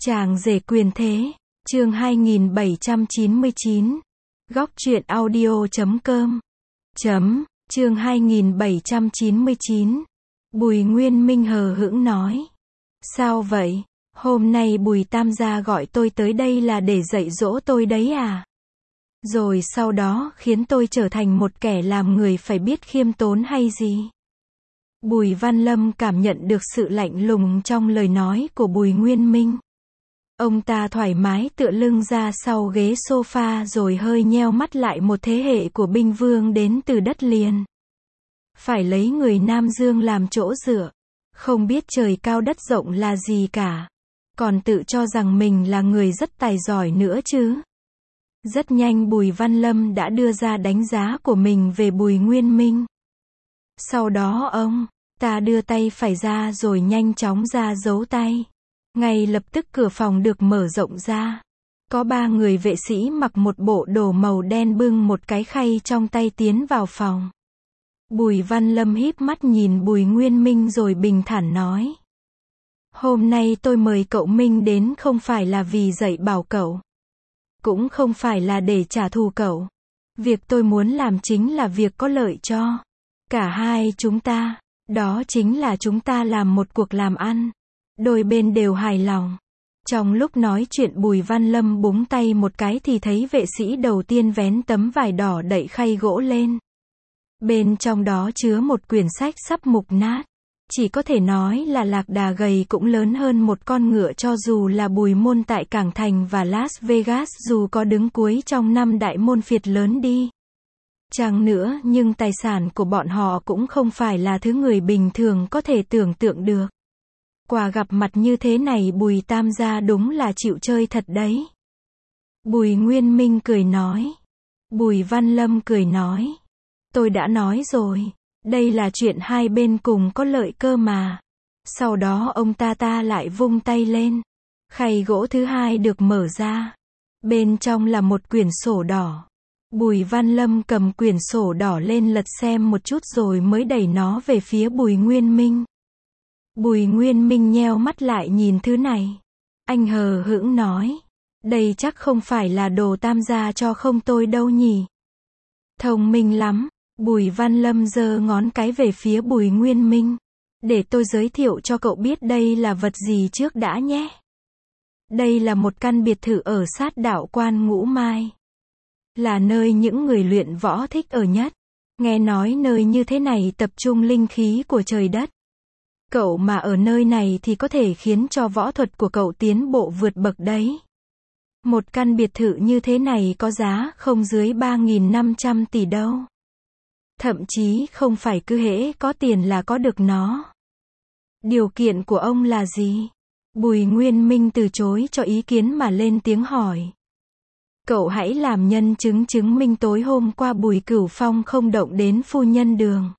Chàng rể quyền thế, chương 2799. Góc truyện audio.com. Chương 2799. Bùi Nguyên Minh hờ hững nói. Sao vậy? Hôm nay Bùi Tam gia gọi tôi tới đây là để dạy dỗ tôi đấy à? Rồi sau đó khiến tôi trở thành một kẻ làm người phải biết khiêm tốn hay gì? Bùi Văn Lâm cảm nhận được sự lạnh lùng trong lời nói của Bùi Nguyên Minh. Ông ta thoải mái tựa lưng ra sau ghế sofa rồi hơi nheo mắt lại một thế hệ của binh vương đến từ đất liền. Phải lấy người Nam Dương làm chỗ dựa. Không biết trời cao đất rộng là gì cả. Còn tự cho rằng mình là người rất tài giỏi nữa chứ. Rất nhanh Bùi Văn Lâm đã đưa ra đánh giá của mình về Bùi Nguyên Minh. Sau đó ông ta đưa tay phải ra rồi nhanh chóng ra dấu tay. Ngay lập tức cửa phòng được mở rộng ra. Có 3 người vệ sĩ mặc một bộ đồ màu đen bưng một cái khay trong tay tiến vào phòng. Bùi Văn Lâm híp mắt nhìn Bùi Nguyên Minh rồi bình thản nói. Hôm nay tôi mời cậu Minh đến không phải là vì dạy bảo cậu. Cũng không phải là để trả thù cậu. Việc tôi muốn làm chính là việc có lợi cho cả hai chúng ta. Đó chính là chúng ta làm một cuộc làm ăn. Đôi bên đều hài lòng. Trong lúc nói chuyện Bùi Văn Lâm búng tay một cái thì thấy vệ sĩ đầu tiên vén tấm vải đỏ đậy khay gỗ lên. Bên trong đó chứa một quyển sách sắp mục nát. Chỉ có thể nói là lạc đà gầy cũng lớn hơn một con ngựa, cho dù là Bùi môn tại Cảng Thành và Las Vegas dù có đứng cuối trong 5 đại môn phiệt lớn đi chăng nữa, nhưng tài sản của bọn họ cũng không phải là thứ người bình thường có thể tưởng tượng được. Quả gặp mặt như thế này Bùi Tam gia đúng là chịu chơi thật đấy. Bùi Nguyên Minh cười nói. Bùi Văn Lâm cười nói. Tôi đã nói rồi, đây là chuyện hai bên cùng có lợi cơ mà. Sau đó ông ta lại vung tay lên. Khay gỗ thứ hai được mở ra. Bên trong là một quyển sổ đỏ. Bùi Văn Lâm cầm quyển sổ đỏ lên lật xem một chút rồi mới đẩy nó về phía Bùi Nguyên Minh. Bùi Nguyên Minh nheo mắt lại nhìn thứ này. Anh hờ hững nói. Đây chắc không phải là đồ Tam gia cho không tôi đâu nhỉ. Thông minh lắm. Bùi Văn Lâm giơ ngón cái về phía Bùi Nguyên Minh. Để tôi giới thiệu cho cậu biết đây là vật gì trước đã nhé. Đây là một căn biệt thự ở sát đạo quan Ngũ Mai. Là nơi những người luyện võ thích ở nhất. Nghe nói nơi như thế này tập trung linh khí của trời đất. Cậu mà ở nơi này thì có thể khiến cho võ thuật của cậu tiến bộ vượt bậc đấy. Một căn biệt thự như thế này có giá không dưới 3.500 tỷ đâu. Thậm chí không phải cứ hễ có tiền là có được nó. Điều kiện của ông là gì? Bùi Nguyên Minh từ chối cho ý kiến mà lên tiếng hỏi. Cậu hãy làm nhân chứng chứng minh tối hôm qua Bùi Cửu Phong không động đến phu nhân Đường.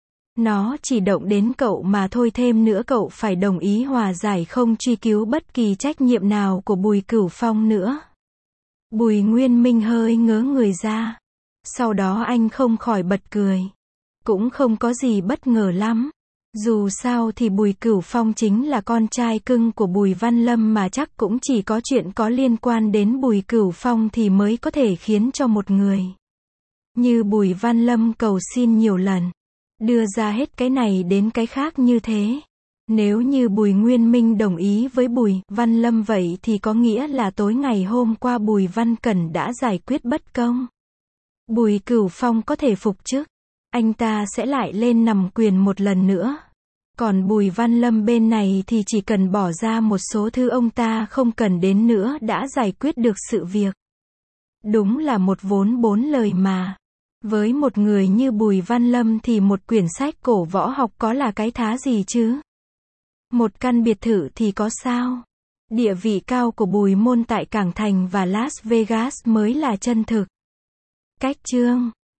Nó chỉ động đến cậu mà thôi, thêm nữa cậu phải đồng ý hòa giải không truy cứu bất kỳ trách nhiệm nào của Bùi Cửu Phong nữa. Bùi Nguyên Minh hơi ngớ người ra. Sau đó anh không khỏi bật cười. Cũng không có gì bất ngờ lắm. Dù sao thì Bùi Cửu Phong chính là con trai cưng của Bùi Văn Lâm mà chắc cũng chỉ có chuyện có liên quan đến Bùi Cửu Phong thì mới có thể khiến cho một người như Bùi Văn Lâm cầu xin nhiều lần. Đưa ra hết cái này đến cái khác như thế. Nếu như Bùi Nguyên Minh đồng ý với Bùi Văn Lâm vậy thì có nghĩa là tối ngày hôm qua Bùi Văn Cẩn đã giải quyết bất công. Bùi Cửu Phong có thể phục chức. Anh ta sẽ lại lên nằm quyền một lần nữa. Còn Bùi Văn Lâm bên này thì chỉ cần bỏ ra một số thứ ông ta không cần đến nữa đã giải quyết được sự việc. Đúng là một vốn 4 lời mà. Với một người như Bùi Văn Lâm thì một quyển sách cổ võ học có là cái thá gì chứ? Một căn biệt thự thì có sao? Địa vị cao của Bùi môn tại Cảng Thành và Las Vegas mới là chân thực. Cách chương